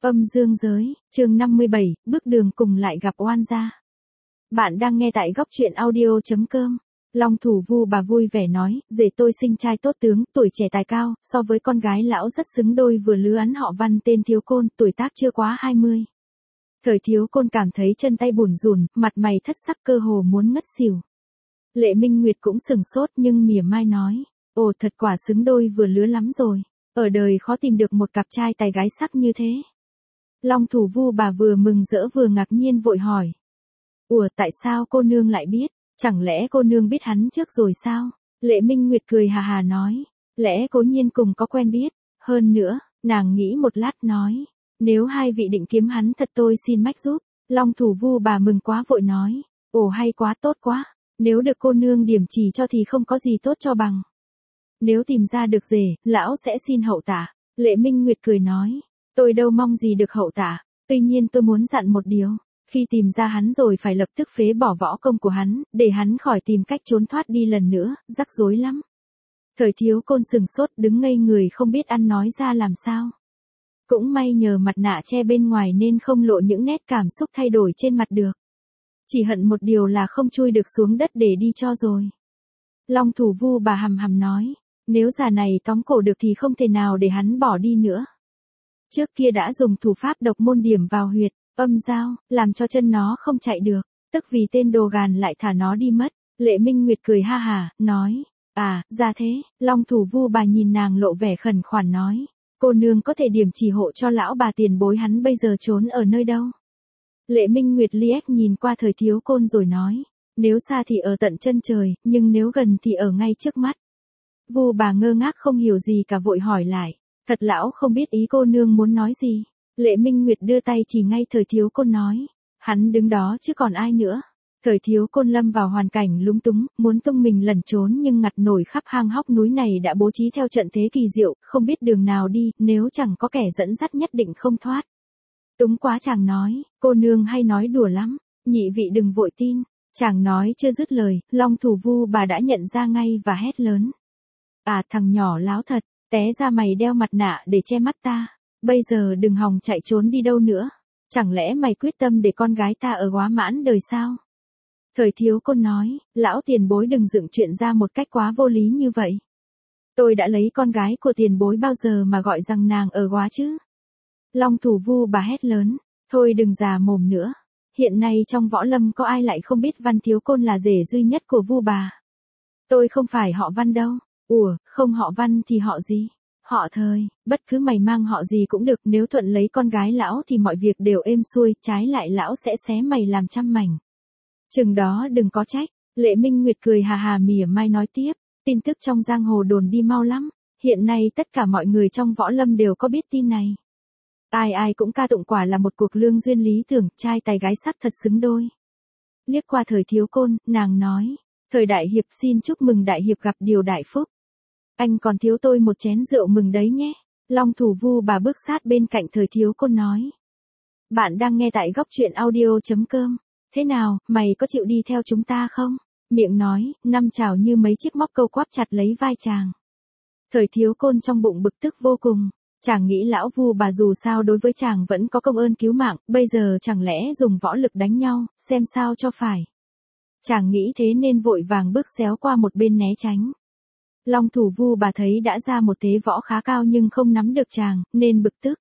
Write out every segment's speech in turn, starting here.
Âm dương giới, chương 57, bước đường cùng lại gặp oan gia. Bạn đang nghe tại góc truyện audio.com. Long Thủ Vu bà vui vẻ nói, rể tôi sinh trai tốt tướng, tuổi trẻ tài cao, so với con gái lão rất xứng đôi, vừa lứa hắn họ Văn tên Thiếu Côn, tuổi tác chưa quá 20. Thời Thiếu Côn cảm thấy chân tay bủn rủn, mặt mày thất sắc, cơ hồ muốn ngất xỉu. Lệ Minh Nguyệt cũng sừng sốt nhưng mỉa mai nói, ồ, thật quả xứng đôi vừa lứa lắm rồi, ở đời khó tìm được một cặp trai tài gái sắc như thế. Long Thủ Vu bà vừa mừng rỡ vừa ngạc nhiên vội hỏi. Ủa, tại sao cô nương lại biết? Chẳng lẽ cô nương biết hắn trước rồi sao? Lệ Minh Nguyệt cười hà hà nói. Lẽ Cố Nhiên cùng có quen biết. Hơn nữa, nàng nghĩ một lát nói. Nếu hai vị định kiếm hắn thật tôi xin mách giúp. Long Thủ Vu bà mừng quá vội nói. Ồ, hay quá, tốt quá. Nếu được cô nương điểm chỉ cho thì không có gì tốt cho bằng. Nếu tìm ra được rể, lão sẽ xin hậu tả. Lệ Minh Nguyệt cười nói. Tôi đâu mong gì được hậu tả, tuy nhiên tôi muốn dặn một điều, khi tìm ra hắn rồi phải lập tức phế bỏ võ công của hắn, để hắn khỏi tìm cách trốn thoát đi lần nữa, rắc rối lắm. Thời Thiếu Côn sừng sốt đứng ngây người không biết ăn nói ra làm sao. Cũng may nhờ mặt nạ che bên ngoài nên không lộ những nét cảm xúc thay đổi trên mặt được. Chỉ hận một điều là không chui được xuống đất để đi cho rồi. Long Thủ Vu bà hầm hầm nói, nếu già này tóm cổ được thì không thể nào để hắn bỏ đi nữa. Trước kia đã dùng thủ pháp độc môn điểm vào huyệt, âm giao, làm cho chân nó không chạy được, tức vì tên đồ gàn lại thả nó đi mất. Lệ Minh Nguyệt cười ha hà, nói, à, ra thế. Long Thủ Vu bà nhìn nàng lộ vẻ khẩn khoản nói, cô nương có thể điểm chỉ hộ cho lão bà tiền bối hắn bây giờ trốn ở nơi đâu. Lệ Minh Nguyệt liếc nhìn qua Thời Thiếu Côn rồi nói, nếu xa thì ở tận chân trời, nhưng nếu gần thì ở ngay trước mắt. Vu bà ngơ ngác không hiểu gì cả vội hỏi lại. Thật lão không biết ý cô nương muốn nói gì. Lệ Minh Nguyệt đưa tay chỉ ngay Thời Thiếu Côn nói. Hắn đứng đó chứ còn ai nữa. Thời Thiếu Côn lâm vào hoàn cảnh lúng túng, muốn tung mình lẩn trốn nhưng ngặt nổi khắp hang hóc núi này đã bố trí theo trận thế kỳ diệu, không biết đường nào đi, nếu chẳng có kẻ dẫn dắt nhất định không thoát. Túng quá chàng nói, cô nương hay nói đùa lắm, nhị vị đừng vội tin. Chàng nói chưa dứt lời, Long Thủ Vu bà đã nhận ra ngay và hét lớn. À, thằng nhỏ láo thật. Té ra mày đeo mặt nạ để che mắt ta, bây giờ đừng hòng chạy trốn đi đâu nữa, chẳng lẽ mày quyết tâm để con gái ta ở góa mãn đời sao? Thời Thiếu Côn nói, lão tiền bối đừng dựng chuyện ra một cách quá vô lý như vậy. Tôi đã lấy con gái của tiền bối bao giờ mà gọi rằng nàng ở góa chứ? Long Thủ Vu bà hét lớn, thôi đừng già mồm nữa, hiện nay trong võ lâm có ai lại không biết Văn Thiếu Côn là rể duy nhất của Vu bà. Tôi không phải họ Văn đâu. Ủa, không họ Văn thì họ gì? Họ Thời, bất cứ mày mang họ gì cũng được, nếu thuận lấy con gái lão thì mọi việc đều êm xuôi, trái lại lão sẽ xé mày làm trăm mảnh. Chừng đó đừng có trách. Lệ Minh Nguyệt cười hà hà mỉa mai nói tiếp, tin tức trong giang hồ đồn đi mau lắm, hiện nay tất cả mọi người trong võ lâm đều có biết tin này. Ai ai cũng ca tụng quả là một cuộc lương duyên lý tưởng, trai tài gái sắc thật xứng đôi. Liếc qua Thời Thiếu Côn, nàng nói, Thời đại hiệp xin chúc mừng đại hiệp gặp điều đại phúc. Anh còn thiếu tôi một chén rượu mừng đấy nhé. Long Thủ Vu bà bước sát bên cạnh Thời Thiếu Côn nói. Bạn đang nghe tại góc truyện audio.com. Thế nào, mày có chịu đi theo chúng ta không? Miệng nói, năm chảo như mấy chiếc móc câu quắp chặt lấy vai chàng. Thời Thiếu Côn trong bụng bực tức vô cùng. Chàng nghĩ lão Vu bà dù sao đối với chàng vẫn có công ơn cứu mạng, bây giờ chẳng lẽ dùng võ lực đánh nhau, xem sao cho phải. Chàng nghĩ thế nên vội vàng bước xéo qua một bên né tránh. Long Thủ Vu bà thấy đã ra một thế võ khá cao nhưng không nắm được chàng, nên bực tức.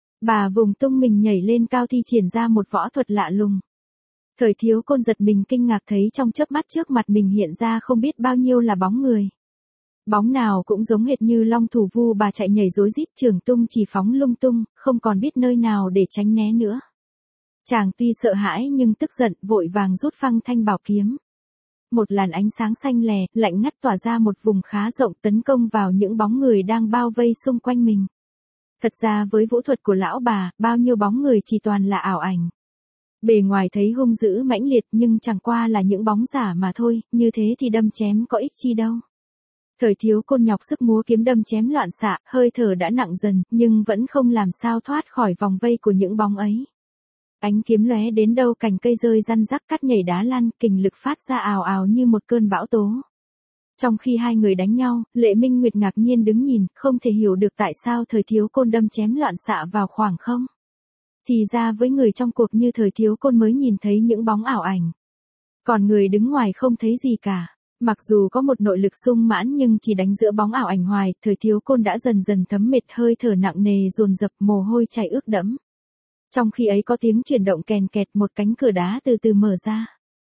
Bà vùng tung mình nhảy lên cao thi triển ra một võ thuật lạ lùng. Thời Thiếu Côn giật mình kinh ngạc thấy trong chớp mắt trước mặt mình hiện ra không biết bao nhiêu là bóng người. Bóng nào cũng giống hệt như Long Thủ Vu bà chạy nhảy rối rít trường tung chỉ phóng lung tung, không còn biết nơi nào để tránh né nữa. Chàng tuy sợ hãi nhưng tức giận vội vàng rút phăng thanh bảo kiếm. Một làn ánh sáng xanh lè, lạnh ngắt tỏa ra một vùng khá rộng tấn công vào những bóng người đang bao vây xung quanh mình. Thật ra với vũ thuật của lão bà, bao nhiêu bóng người chỉ toàn là ảo ảnh. Bề ngoài thấy hung dữ mãnh liệt nhưng chẳng qua là những bóng giả mà thôi, như thế thì đâm chém có ích chi đâu. Thời Thiếu Côn nhọc sức múa kiếm đâm chém loạn xạ, hơi thở đã nặng dần, nhưng vẫn không làm sao thoát khỏi vòng vây của những bóng ấy. Ánh kiếm lóe đến đâu cành cây rơi răn rắc cắt nhảy đá lăn, kình lực phát ra ào ào như một cơn bão tố. Trong khi hai người đánh nhau, Lệ Minh Nguyệt ngạc nhiên đứng nhìn, không thể hiểu được tại sao Thời Thiếu Côn đâm chém loạn xạ vào khoảng không. Thì ra với người trong cuộc như thời thiếu côn mới nhìn thấy những bóng ảo ảnh. Còn người đứng ngoài không thấy gì cả. Mặc dù có một nội lực sung mãn nhưng chỉ đánh giữa bóng ảo ảnh hoài, thời thiếu côn đã dần dần thấm mệt, hơi thở nặng nề dồn dập, mồ hôi chảy ướt đẫm. Trong khi ấy có tiếng chuyển động kèn kẹt, một cánh cửa đá từ từ mở ra.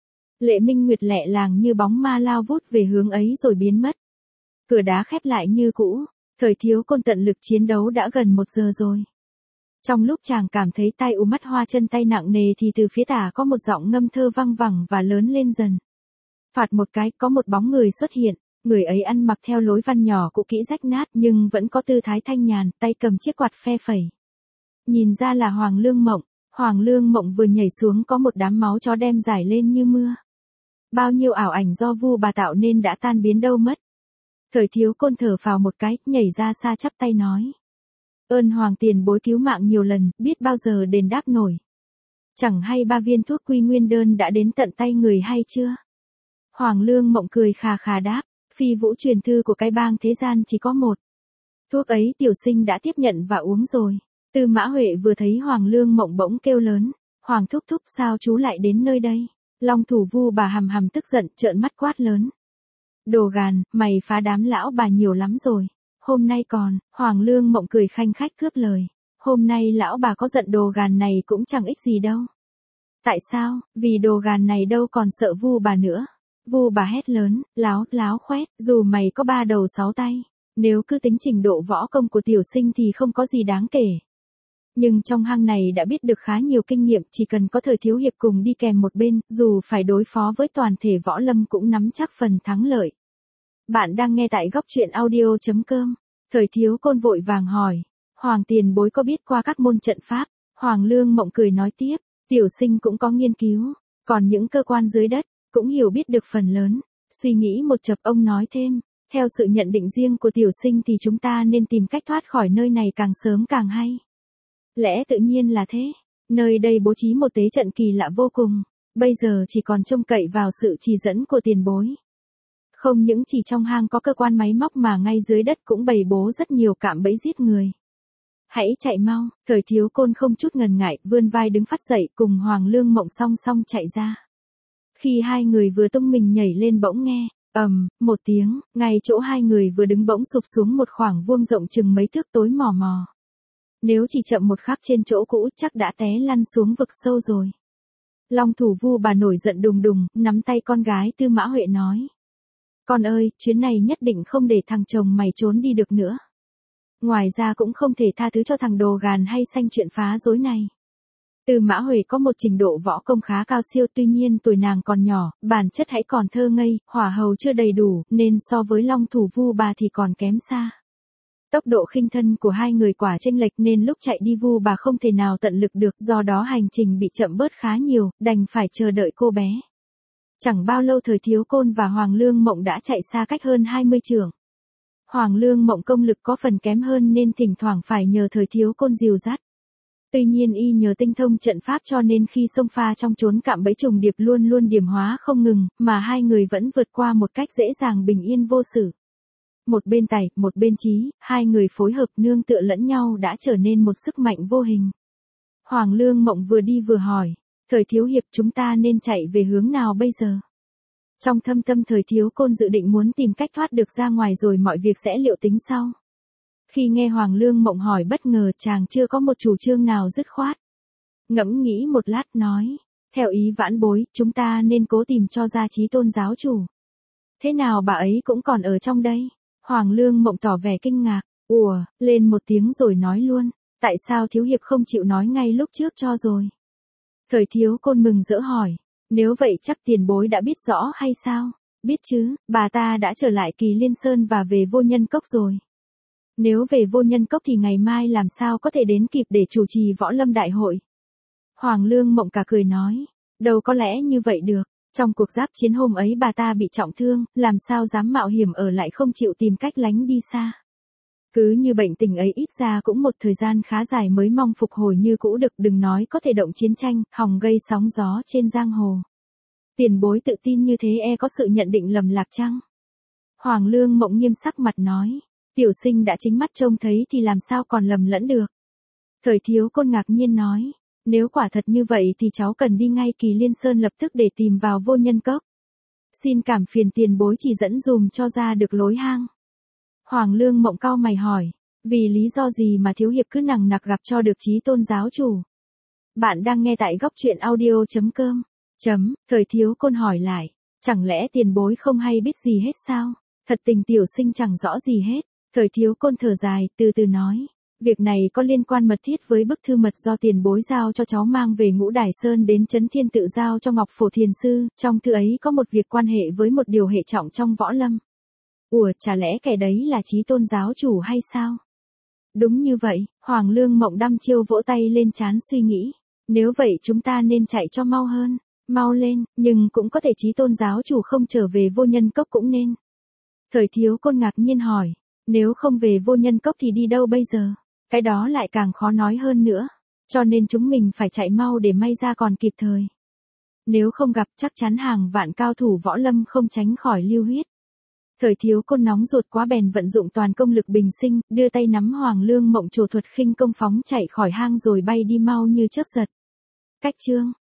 Lệ Minh Nguyệt lẹ làng như bóng ma lao vút về hướng ấy rồi biến mất. Cửa đá khép lại như cũ, thời thiếu côn tận lực chiến đấu đã gần 1 giờ rồi. Trong lúc chàng cảm thấy tai mắt hoa chân tay nặng nề thì từ phía tả có một giọng ngâm thơ văng vẳng và lớn lên dần. Phạt một cái, có một bóng người xuất hiện, người ấy ăn mặc theo lối văn nhỏ cũ kỹ rách nát nhưng vẫn có tư thái thanh nhàn, tay cầm chiếc quạt phe phẩy. Nhìn ra là Hoàng Lương Mộng. Hoàng Lương Mộng vừa nhảy xuống có một đám máu chó đem rải lên như mưa. Bao nhiêu ảo ảnh do Vu Bà tạo nên đã tan biến đâu mất. Thời thiếu côn thở phào một cái, nhảy ra xa chắp tay nói. Ơn Hoàng tiền bối cứu mạng nhiều lần, biết bao giờ đền đáp nổi. Chẳng hay 3 viên thuốc quy nguyên đơn đã đến tận tay người hay chưa? Hoàng Lương Mộng cười khà khà đáp, phi vũ truyền thư của cái bang thế gian chỉ có một. Thuốc ấy tiểu sinh đã tiếp nhận và uống rồi. Tư Mã Huệ vừa thấy Hoàng Lương Mộng bỗng kêu lớn, Hoàng thúc thúc sao chú lại đến nơi đây? Long thủ Vu Bà hầm hầm tức giận trợn mắt quát lớn. Đồ gàn, mày phá đám lão bà nhiều lắm rồi. Hôm nay còn, Hoàng Lương Mộng cười khanh khách cướp lời. Hôm nay lão bà có giận đồ gàn này cũng chẳng ích gì đâu. Tại sao? Vì đồ gàn này đâu còn sợ Vu Bà nữa. Vu Bà hét lớn, láo khoét, dù mày có 3 đầu 6 tay. Nếu cứ tính trình độ võ công của tiểu sinh thì không có gì đáng kể. Nhưng trong hang này đã biết được khá nhiều kinh nghiệm, chỉ cần có thời thiếu hiệp cùng đi kèm một bên, dù phải đối phó với toàn thể võ lâm cũng nắm chắc phần thắng lợi. Bạn đang nghe tại góc truyện audio.com. Thời thiếu côn vội vàng hỏi. Hoàng tiền bối có biết qua các môn trận pháp? Hoàng Lương Mộng cười nói tiếp. Tiểu sinh cũng có nghiên cứu. Còn những cơ quan dưới đất, cũng hiểu biết được phần lớn. Suy nghĩ một chập ông nói thêm. Theo sự nhận định riêng của tiểu sinh thì chúng ta nên tìm cách thoát khỏi nơi này càng sớm càng hay. Lẽ tự nhiên là thế. Nơi đây bố trí một tế trận kỳ lạ vô cùng. Bây giờ chỉ còn trông cậy vào sự chỉ dẫn của tiền bối. Không những chỉ trong hang có cơ quan máy móc mà ngay dưới đất cũng bày bố rất nhiều cạm bẫy giết người. Hãy chạy mau, thời thiếu côn không chút ngần ngại, vươn vai đứng phắt dậy cùng Hoàng Lương Mộng song song chạy ra. Khi hai người vừa tung mình nhảy lên bỗng nghe, một tiếng, ngay chỗ hai người vừa đứng bỗng sụp xuống một khoảng vuông rộng chừng mấy thước tối mò mò. Nếu chỉ chậm một khắc trên chỗ cũ chắc đã té lăn xuống vực sâu rồi. Long thủ Vu Bà nổi giận đùng đùng, nắm tay con gái Tư Mã Huệ nói. Con ơi, chuyến này nhất định không để thằng chồng mày trốn đi được nữa. Ngoài ra cũng không thể tha thứ cho thằng đồ gàn hay xanh chuyện phá rối này. Tư Mã Huệ có một trình độ võ công khá cao siêu, tuy nhiên tuổi nàng còn nhỏ, bản chất hãy còn thơ ngây, hỏa hầu chưa đầy đủ, nên so với Long thủ Vu Bà thì còn kém xa. Tốc độ khinh thân của hai người quả chênh lệch nên lúc chạy đi Vu Bà không thể nào tận lực được, do đó hành trình bị chậm bớt khá nhiều, đành phải chờ đợi cô bé. Chẳng bao lâu thời thiếu côn và Hoàng Lương Mộng đã chạy xa cách hơn 20 trượng. Hoàng Lương Mộng công lực có phần kém hơn nên thỉnh thoảng phải nhờ thời thiếu côn dìu dắt. Tuy nhiên y nhờ tinh thông trận pháp cho nên khi xông pha trong chốn cạm bẫy trùng điệp luôn luôn điểm hóa không ngừng, mà hai người vẫn vượt qua một cách dễ dàng bình yên vô sự. Một bên tài, một bên trí, hai người phối hợp nương tựa lẫn nhau đã trở nên một sức mạnh vô hình. Hoàng Lương Mộng vừa đi vừa hỏi, thời thiếu hiệp chúng ta nên chạy về hướng nào bây giờ? Trong thâm tâm thời thiếu côn dự định muốn tìm cách thoát được ra ngoài rồi mọi việc sẽ liệu tính sau. Khi nghe Hoàng Lương Mộng hỏi bất ngờ chàng chưa có một chủ trương nào dứt khoát. Ngẫm nghĩ một lát nói, theo ý vãn bối, chúng ta nên cố tìm cho ra Chí Tôn giáo chủ. Thế nào bà ấy cũng còn ở trong đây? Hoàng Lương Mộng tỏ vẻ kinh ngạc, lên một tiếng rồi nói luôn, tại sao thiếu hiệp không chịu nói ngay lúc trước cho rồi? Thời thiếu côn mừng rỡ hỏi, nếu vậy chắc tiền bối đã biết rõ hay sao? Biết chứ, bà ta đã trở lại Kỳ Liên Sơn và về Vô Nhân Cốc rồi. Nếu về Vô Nhân Cốc thì ngày mai làm sao có thể đến kịp để chủ trì võ lâm đại hội? Hoàng Lương Mộng cả cười nói, đâu có lẽ như vậy được. Trong cuộc giáp chiến hôm ấy bà ta bị trọng thương, làm sao dám mạo hiểm ở lại không chịu tìm cách lánh đi xa. Cứ như bệnh tình ấy ít ra cũng một thời gian khá dài mới mong phục hồi như cũ được, đừng nói có thể động chiến tranh, hòng gây sóng gió trên giang hồ. Tiền bối tự tin như thế có sự nhận định lầm lạc chăng? Hoàng Lương Mộng nghiêm sắc mặt nói, tiểu sinh đã chính mắt trông thấy thì làm sao còn lầm lẫn được. Thời thiếu côn ngạc nhiên nói, Nếu quả thật như vậy thì cháu cần đi ngay Kỳ Liên Sơn lập tức để tìm vào Vô Nhân Cốc. Xin cảm phiền tiền bối chỉ dẫn dùm cho ra được lối hang. Hoàng Lương Mộng cau mày hỏi, vì lý do gì mà thiếu hiệp cứ nằng nặc gặp cho được Chí Tôn giáo chủ? Bạn đang nghe tại góc truyện audio.com. Thời Thiếu Côn hỏi lại, chẳng lẽ tiền bối không hay biết gì hết sao? Thật tình tiểu sinh chẳng rõ gì hết. Thời Thiếu Côn thở dài, từ từ nói, việc này có liên quan mật thiết với bức thư mật do tiền bối giao cho cháu mang về Ngũ Đài Sơn đến Trấn Thiên Tự giao cho Ngọc Phổ Thiền Sư, trong thư ấy có một việc quan hệ với một điều hệ trọng trong võ lâm. Ủa, chả lẽ kẻ đấy là Chí Tôn giáo chủ hay sao? Đúng như vậy, Hoàng Lương Mộng đăm chiêu vỗ tay lên trán suy nghĩ, nếu vậy chúng ta nên chạy cho mau hơn, mau lên, nhưng cũng có thể Chí Tôn giáo chủ không trở về Vô Nhân Cốc cũng nên. Thời Thiếu Côn ngạc nhiên hỏi, nếu không về Vô Nhân Cốc thì đi đâu bây giờ? Cái đó lại càng khó nói hơn nữa, cho nên chúng mình phải chạy mau để may ra còn kịp thời. Nếu không gặp chắc chắn hàng vạn cao thủ võ lâm không tránh khỏi lưu huyết. Thời Thiếu Côn nóng ruột quá bèn vận dụng toàn công lực bình sinh, đưa tay nắm Hoàng Lương Mộng trổ thuật khinh công phóng chạy khỏi hang rồi bay đi mau như chớp giật. Cách chương